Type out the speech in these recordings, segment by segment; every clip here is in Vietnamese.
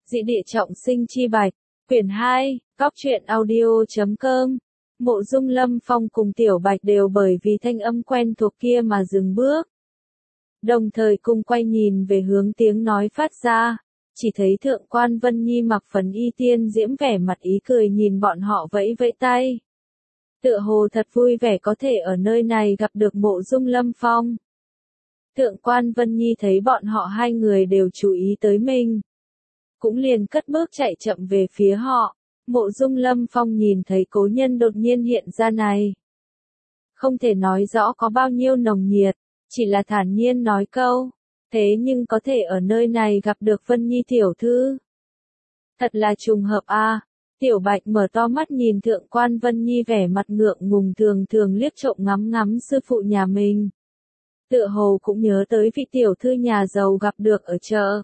Dị địa trọng sinh chi bạch, quyển 2, góc truyện audio.com. Mộ Dung Lâm Phong cùng Tiểu Bạch đều bởi vì thanh âm quen thuộc kia mà dừng bước. Đồng thời cùng quay nhìn về hướng tiếng nói phát ra, chỉ thấy Thượng quan Vân Nhi mặc phần y tiên diễm vẻ mặt ý cười nhìn bọn họ vẫy vẫy tay. Tựa hồ thật vui vẻ có thể ở nơi này gặp được Mộ Dung Lâm Phong. Thượng quan Vân Nhi thấy bọn họ hai người đều chú ý tới mình, cũng liền cất bước chạy chậm về phía họ. Mộ Dung Lâm Phong nhìn thấy cố nhân đột nhiên hiện ra này, không thể nói rõ có bao nhiêu nồng nhiệt, chỉ là thản nhiên nói câu, thế nhưng có thể ở nơi này gặp được Vân Nhi tiểu thư. Thật là trùng hợp a. Tiểu Bạch mở to mắt nhìn Thượng quan Vân Nhi vẻ mặt ngượng ngùng thường thường liếc trộm ngắm ngắm sư phụ nhà mình. Tựa hồ cũng nhớ tới vị tiểu thư nhà giàu gặp được ở chợ.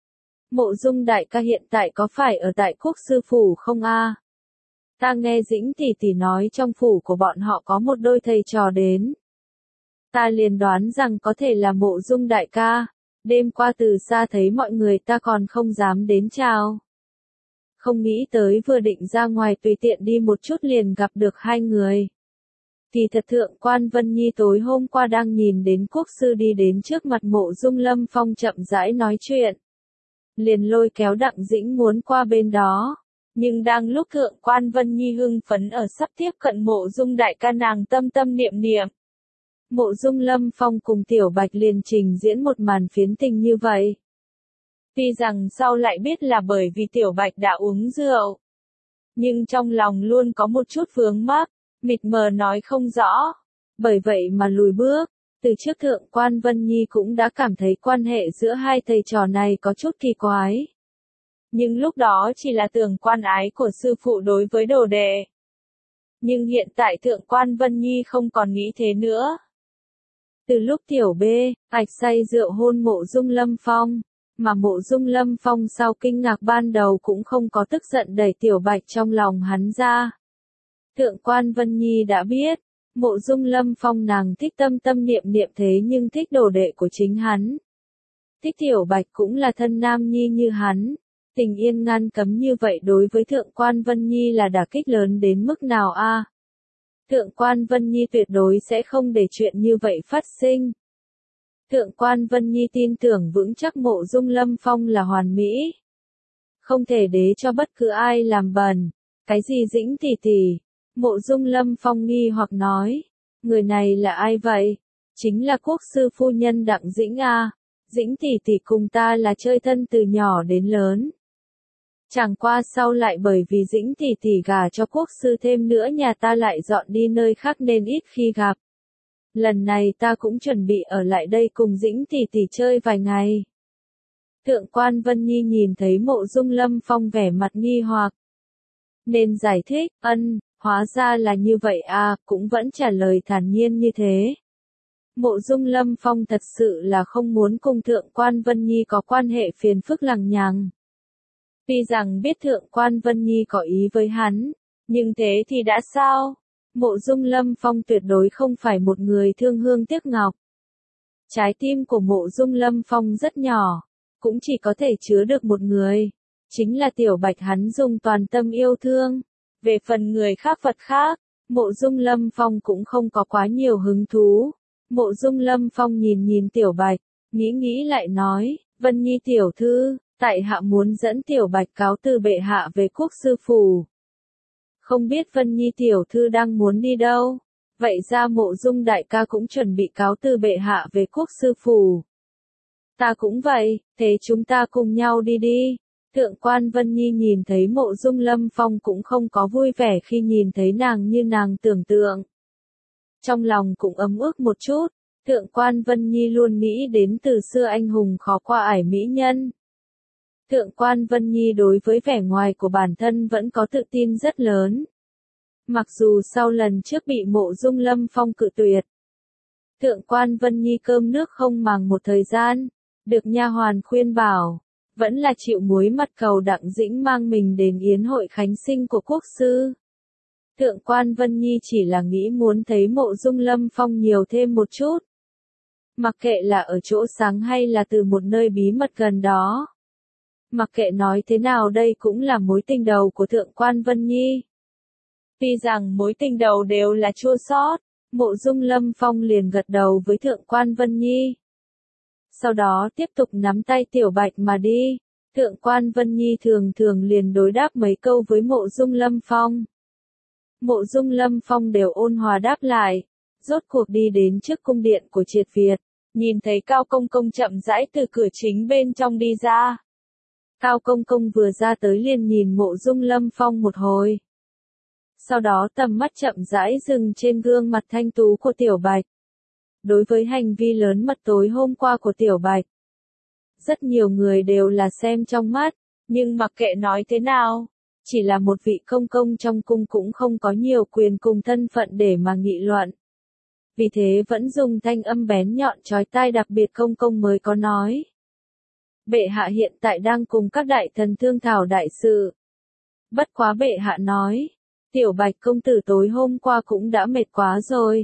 Mộ Dung đại ca hiện tại có phải ở tại Quốc sư phủ không a? Ta nghe Dĩnh tỷ tỷ nói trong phủ của bọn họ có một đôi thầy trò đến. Ta liền đoán rằng có thể là Mộ Dung đại ca, đêm qua từ xa thấy mọi người ta còn không dám đến chào. Không nghĩ tới vừa định ra ngoài tùy tiện đi một chút liền gặp được hai người. Thì thật Thượng quan Vân Nhi tối hôm qua đang nhìn đến Quốc sư đi đến trước mặt Mộ Dung Lâm Phong chậm rãi nói chuyện. Liền lôi kéo Đặng Dĩnh muốn qua bên đó. Nhưng đang lúc Thượng quan Vân Nhi hưng phấn ở sắp tiếp cận Mộ Dung đại ca nàng tâm tâm niệm niệm. Mộ Dung Lâm Phong cùng Tiểu Bạch liền trình diễn một màn phiến tình như vậy. Tuy rằng sau lại biết là bởi vì Tiểu Bạch đã uống rượu, nhưng trong lòng luôn có một chút vướng mắc, mịt mờ nói không rõ. Bởi vậy mà lùi bước, từ trước Thượng quan Vân Nhi cũng đã cảm thấy quan hệ giữa hai thầy trò này có chút kỳ quái. Nhưng lúc đó chỉ là tưởng quan ái của sư phụ đối với đồ đệ. Nhưng hiện tại Thượng quan Vân Nhi không còn nghĩ thế nữa. Từ lúc Tiểu B, Bạch say rượu hôn Mộ Dung Lâm Phong, mà Mộ Dung Lâm Phong sau kinh ngạc ban đầu cũng không có tức giận đẩy Tiểu Bạch trong lòng hắn ra. Thượng quan Vân Nhi đã biết, Mộ Dung Lâm Phong nàng thích tâm tâm niệm niệm thế nhưng thích đồ đệ của chính hắn. Thích Tiểu Bạch cũng là thân nam nhi như hắn. Tình yên ngăn cấm như vậy đối với Thượng quan Vân Nhi là đả kích lớn đến mức nào a? Thượng quan Vân Nhi tuyệt đối sẽ không để chuyện như vậy phát sinh. Thượng quan Vân Nhi tin tưởng vững chắc Mộ Dung Lâm Phong là hoàn mỹ. Không thể để cho bất cứ ai làm bẩn. Cái gì Dĩnh tỷ tỷ? Mộ Dung Lâm Phong nghi hoặc nói. Người này là ai vậy? Chính là Quốc sư phu nhân Đặng Dĩnh a. Dĩnh tỷ tỷ cùng ta là chơi thân từ nhỏ đến lớn. Chẳng qua sau lại bởi vì Dĩnh tỷ tỷ gả cho Quốc sư thêm nữa nhà ta lại dọn đi nơi khác nên ít khi gặp. Lần này ta cũng chuẩn bị ở lại đây cùng Dĩnh tỷ tỷ chơi vài ngày. Thượng quan Vân Nhi nhìn thấy Mộ Dung Lâm Phong vẻ mặt nghi hoặc, nên giải thích, hóa ra là như vậy à, cũng vẫn trả lời thản nhiên như thế. Mộ Dung Lâm Phong thật sự là không muốn cùng Thượng quan Vân Nhi có quan hệ phiền phức lằng nhằng. Tuy rằng biết Thượng quan Vân Nhi có ý với hắn, nhưng thế thì đã sao? Mộ Dung Lâm Phong tuyệt đối không phải một người thương hương tiếc ngọc. Trái tim của Mộ Dung Lâm Phong rất nhỏ, cũng chỉ có thể chứa được một người, chính là Tiểu Bạch hắn dùng toàn tâm yêu thương. Về phần người khác vật khác, Mộ Dung Lâm Phong cũng không có quá nhiều hứng thú. Mộ Dung Lâm Phong nhìn nhìn Tiểu Bạch, nghĩ lại nói, Vân Nhi tiểu thư, tại hạ muốn dẫn Tiểu Bạch cáo từ bệ hạ về Quốc sư phủ. Không biết Vân Nhi tiểu thư đang muốn đi đâu? Vậy ra Mộ Dung đại ca cũng chuẩn bị cáo từ bệ hạ về Quốc sư phủ. Ta cũng vậy, thế chúng ta cùng nhau đi đi. Thượng quan Vân Nhi nhìn thấy Mộ Dung Lâm Phong cũng không có vui vẻ khi nhìn thấy nàng như nàng tưởng tượng. Trong lòng cũng ấm ức một chút, Thượng quan Vân Nhi luôn nghĩ đến từ xưa anh hùng khó qua ải mỹ nhân. Thượng quan Vân Nhi đối với vẻ ngoài của bản thân vẫn có tự tin rất lớn. Mặc dù sau lần trước bị Mộ Dung Lâm Phong cự tuyệt, Thượng quan Vân Nhi cơm nước không màng một thời gian, được nha hoàn khuyên bảo, vẫn là chịu muối mặt cầu Đặng Dĩnh mang mình đến yến hội khánh sinh của Quốc sư. Thượng quan Vân Nhi chỉ là nghĩ muốn thấy Mộ Dung Lâm Phong nhiều thêm một chút. Mặc kệ là ở chỗ sáng hay là từ một nơi bí mật gần đó. Mặc kệ nói thế nào đây cũng là mối tình đầu của Thượng quan Vân Nhi. Tuy rằng mối tình đầu đều là chua xót, Mộ Dung Lâm Phong liền gật đầu với Thượng quan Vân Nhi. Sau đó tiếp tục nắm tay Tiểu Bạch mà đi. Thượng quan Vân Nhi thường thường liền đối đáp mấy câu với Mộ Dung Lâm Phong. Mộ Dung Lâm Phong đều ôn hòa đáp lại. Rốt cuộc đi đến trước cung điện của Triệt Việt, nhìn thấy Cao Công Công chậm rãi từ cửa chính bên trong đi ra. Cao Công Công vừa ra tới liền nhìn Mộ Dung Lâm Phong một hồi. Sau đó tầm mắt chậm rãi dừng trên gương mặt thanh tú của Tiểu Bạch. Đối với hành vi lớn mật tối hôm qua của Tiểu Bạch, rất nhiều người đều là xem trong mắt, nhưng mặc kệ nói thế nào, chỉ là một vị công công trong cung cũng không có nhiều quyền cùng thân phận để mà nghị luận. Vì thế vẫn dùng thanh âm bén nhọn chói tai đặc biệt công công mới có nói. Bệ hạ hiện tại đang cùng các đại thần thương thảo đại sự. Bất quá bệ hạ nói, Tiểu Bạch công tử tối hôm qua cũng đã mệt quá rồi.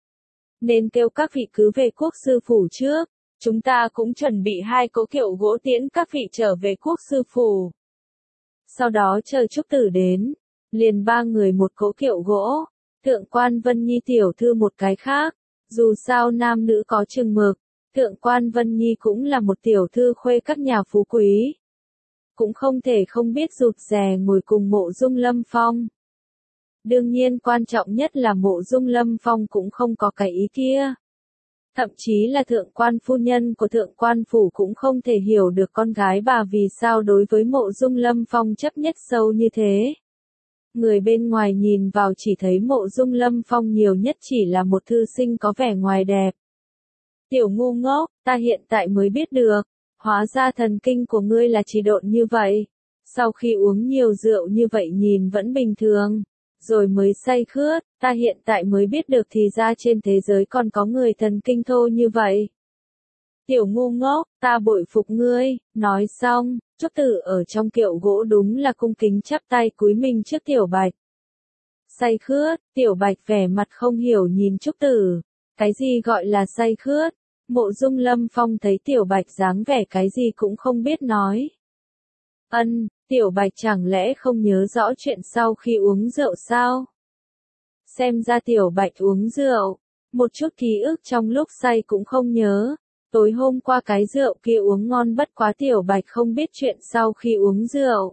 Nên kêu các vị cứ về quốc sư phủ trước, chúng ta cũng chuẩn bị 2 cỗ kiệu gỗ tiễn các vị trở về quốc sư phủ. Sau đó chờ Trúc Tử đến, liền 3 người một cỗ kiệu gỗ, Thượng quan Vân Nhi tiểu thư một cái khác, dù sao nam nữ có chừng mực, Thượng quan Vân Nhi cũng là một tiểu thư khuê các nhà phú quý. Cũng không thể không biết rụt rè ngồi cùng Mộ Dung Lâm Phong. Đương nhiên quan trọng nhất là Mộ Dung Lâm Phong cũng không có cái ý kia. Thậm chí là thượng quan phu nhân của thượng quan phủ cũng không thể hiểu được con gái bà vì sao đối với Mộ Dung Lâm Phong chấp nhất sâu như thế. Người bên ngoài nhìn vào chỉ thấy Mộ Dung Lâm Phong nhiều nhất chỉ là một thư sinh có vẻ ngoài đẹp. Tiểu ngu ngốc, ta hiện tại mới biết được, hóa ra thần kinh của ngươi là trì độn như vậy. Sau khi uống nhiều rượu như vậy nhìn vẫn bình thường, rồi mới say khướt, ta hiện tại mới biết được thì ra trên thế giới còn có người thần kinh thô như vậy. Tiểu ngu ngốc, ta bội phục ngươi, nói xong, Trúc Tử ở trong kiệu gỗ đúng là cung kính chắp tay cúi mình trước Tiểu Bạch. Say khướt, Tiểu Bạch vẻ mặt không hiểu nhìn Trúc Tử, cái gì gọi là say khướt, Mộ Dung Lâm Phong thấy Tiểu Bạch dáng vẻ cái gì cũng không biết nói. Tiểu Bạch chẳng lẽ không nhớ rõ chuyện sau khi uống rượu sao? Xem ra Tiểu Bạch uống rượu, một chút ký ức trong lúc say cũng không nhớ. Tối hôm qua cái rượu kia uống ngon bất quá Tiểu Bạch không biết chuyện sau khi uống rượu.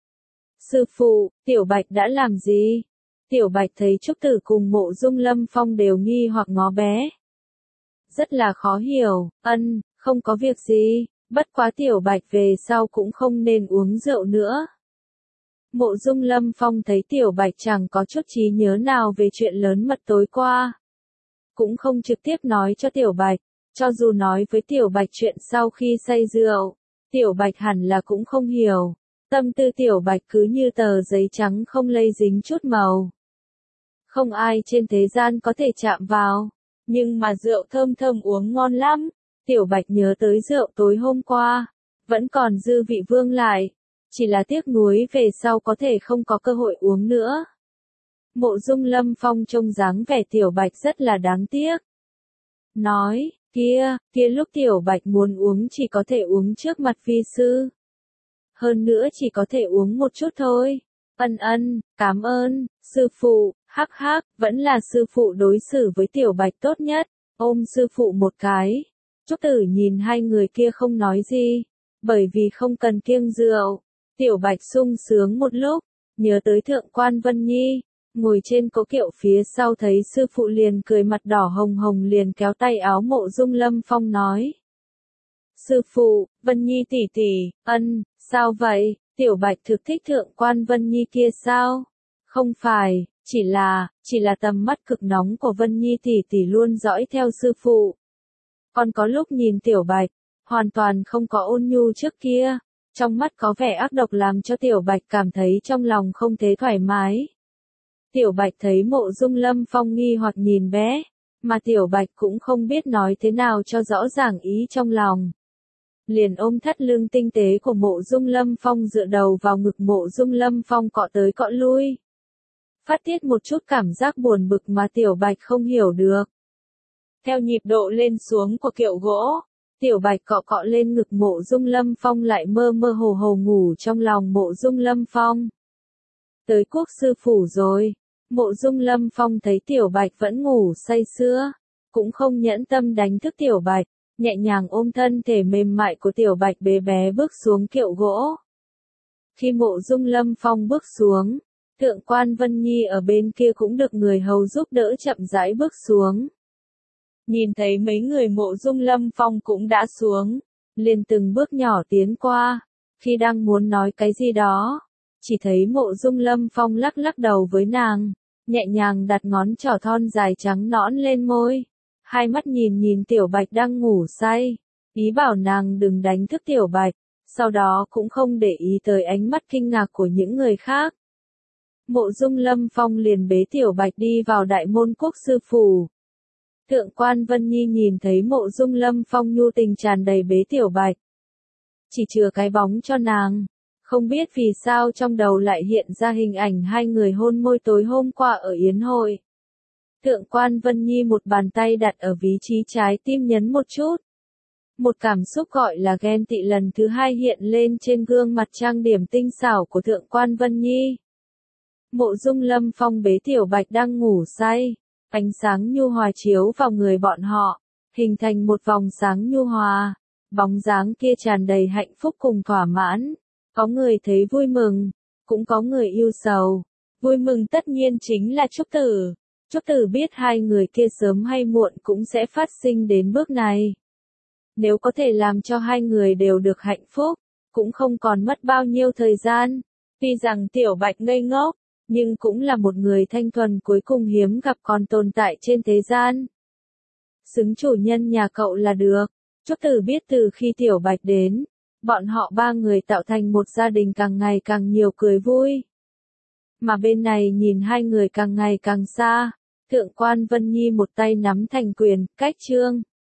Sư phụ, Tiểu Bạch đã làm gì? Tiểu Bạch thấy Trúc Tử cùng Mộ Dung Lâm Phong đều nghi hoặc ngó bé. Rất là khó hiểu, không có việc gì, bất quá Tiểu Bạch về sau cũng không nên uống rượu nữa. Mộ Dung Lâm Phong thấy Tiểu Bạch chẳng có chút trí nhớ nào về chuyện lớn mật tối qua. Cũng không trực tiếp nói cho Tiểu Bạch, cho dù nói với Tiểu Bạch chuyện sau khi say rượu, Tiểu Bạch hẳn là cũng không hiểu. Tâm tư Tiểu Bạch cứ như tờ giấy trắng không lây dính chút màu. Không ai trên thế gian có thể chạm vào, nhưng mà rượu thơm thơm uống ngon lắm. Tiểu Bạch nhớ tới rượu tối hôm qua, vẫn còn dư vị vương lại, chỉ là tiếc nuối về sau có thể không có cơ hội uống nữa. Mộ Dung Lâm Phong trông dáng vẻ Tiểu Bạch rất là đáng tiếc. Nói, kia lúc Tiểu Bạch muốn uống chỉ có thể uống trước mặt vi sư. Hơn nữa chỉ có thể uống một chút thôi. Cảm ơn, sư phụ, vẫn là sư phụ đối xử với Tiểu Bạch tốt nhất, ôm sư phụ một cái. Trúc Tử nhìn hai người kia không nói gì, bởi vì không cần kiêng rượu. Tiểu Bạch sung sướng một lúc, nhớ tới Thượng quan Vân Nhi, ngồi trên cỗ kiệu phía sau thấy sư phụ liền cười mặt đỏ hồng hồng liền kéo tay áo Mộ Dung Lâm Phong nói. Sư phụ, Vân Nhi tỷ tỷ, sao vậy, Tiểu Bạch thực thích Thượng quan Vân Nhi kia sao? Không phải, chỉ là tầm mắt cực nóng của Vân Nhi tỷ tỷ luôn dõi theo sư phụ. Còn có lúc nhìn Tiểu Bạch, hoàn toàn không có ôn nhu trước kia, trong mắt có vẻ ác độc làm cho Tiểu Bạch cảm thấy trong lòng không thế thoải mái. Tiểu Bạch thấy Mộ Dung Lâm Phong nghi hoặc nhìn bé, mà Tiểu Bạch cũng không biết nói thế nào cho rõ ràng ý trong lòng. Liền ôm thắt lưng tinh tế của Mộ Dung Lâm Phong dựa đầu vào ngực Mộ Dung Lâm Phong cọ tới cọ lui. Phát tiết một chút cảm giác buồn bực mà Tiểu Bạch không hiểu được. Theo nhịp độ lên xuống của kiệu gỗ, Tiểu Bạch cọ cọ lên ngực Mộ Dung Lâm Phong lại mơ mơ hồ hồ ngủ trong lòng Mộ Dung Lâm Phong. Tới Quốc sư phủ rồi, Mộ Dung Lâm Phong thấy Tiểu Bạch vẫn ngủ say sưa, cũng không nhẫn tâm đánh thức Tiểu Bạch, nhẹ nhàng ôm thân thể mềm mại của Tiểu Bạch bé bé bước xuống kiệu gỗ. Khi Mộ Dung Lâm Phong bước xuống, Thượng quan Vân Nhi ở bên kia cũng được người hầu giúp đỡ chậm rãi bước xuống. Nhìn thấy mấy người Mộ Dung Lâm Phong cũng đã xuống, liền từng bước nhỏ tiến qua, khi đang muốn nói cái gì đó, chỉ thấy Mộ Dung Lâm Phong lắc lắc đầu với nàng, nhẹ nhàng đặt ngón trỏ thon dài trắng nõn lên môi, hai mắt nhìn nhìn Tiểu Bạch đang ngủ say, ý bảo nàng đừng đánh thức Tiểu Bạch, sau đó cũng không để ý tới ánh mắt kinh ngạc của những người khác. Mộ Dung Lâm Phong liền bế Tiểu Bạch đi vào đại môn Quốc sư phủ. Thượng quan Vân Nhi nhìn thấy Mộ Dung Lâm Phong nhu tình tràn đầy bế Tiểu Bạch, chỉ chừa cái bóng cho nàng, không biết vì sao trong đầu lại hiện ra hình ảnh hai người hôn môi tối hôm qua ở yến hội. Thượng quan Vân Nhi một bàn tay đặt ở vị trí trái tim nhấn một chút. Một cảm xúc gọi là ghen tị lần thứ hai hiện lên trên gương mặt trang điểm tinh xảo của Thượng quan Vân Nhi. Mộ Dung Lâm Phong bế Tiểu Bạch đang ngủ say, ánh sáng nhu hòa chiếu vào người bọn họ, hình thành một vòng sáng nhu hòa, bóng dáng kia tràn đầy hạnh phúc cùng thỏa mãn. Có người thấy vui mừng, cũng có người yêu sầu. Vui mừng tất nhiên chính là Trúc Tử. Trúc Tử biết hai người kia sớm hay muộn cũng sẽ phát sinh đến bước này. Nếu có thể làm cho hai người đều được hạnh phúc, cũng không còn mất bao nhiêu thời gian. Tuy rằng Tiểu Bạch ngây ngốc, nhưng cũng là một người thanh thuần cuối cùng hiếm gặp còn tồn tại trên thế gian. Xứng chủ nhân nhà cậu là được. Trúc Tử biết từ khi Tiểu Bạch đến, bọn họ ba người tạo thành một gia đình càng ngày càng nhiều cười vui. Mà bên này nhìn hai người càng ngày càng xa, Thượng quan Vân Nhi một tay nắm thành quyền, cách trương.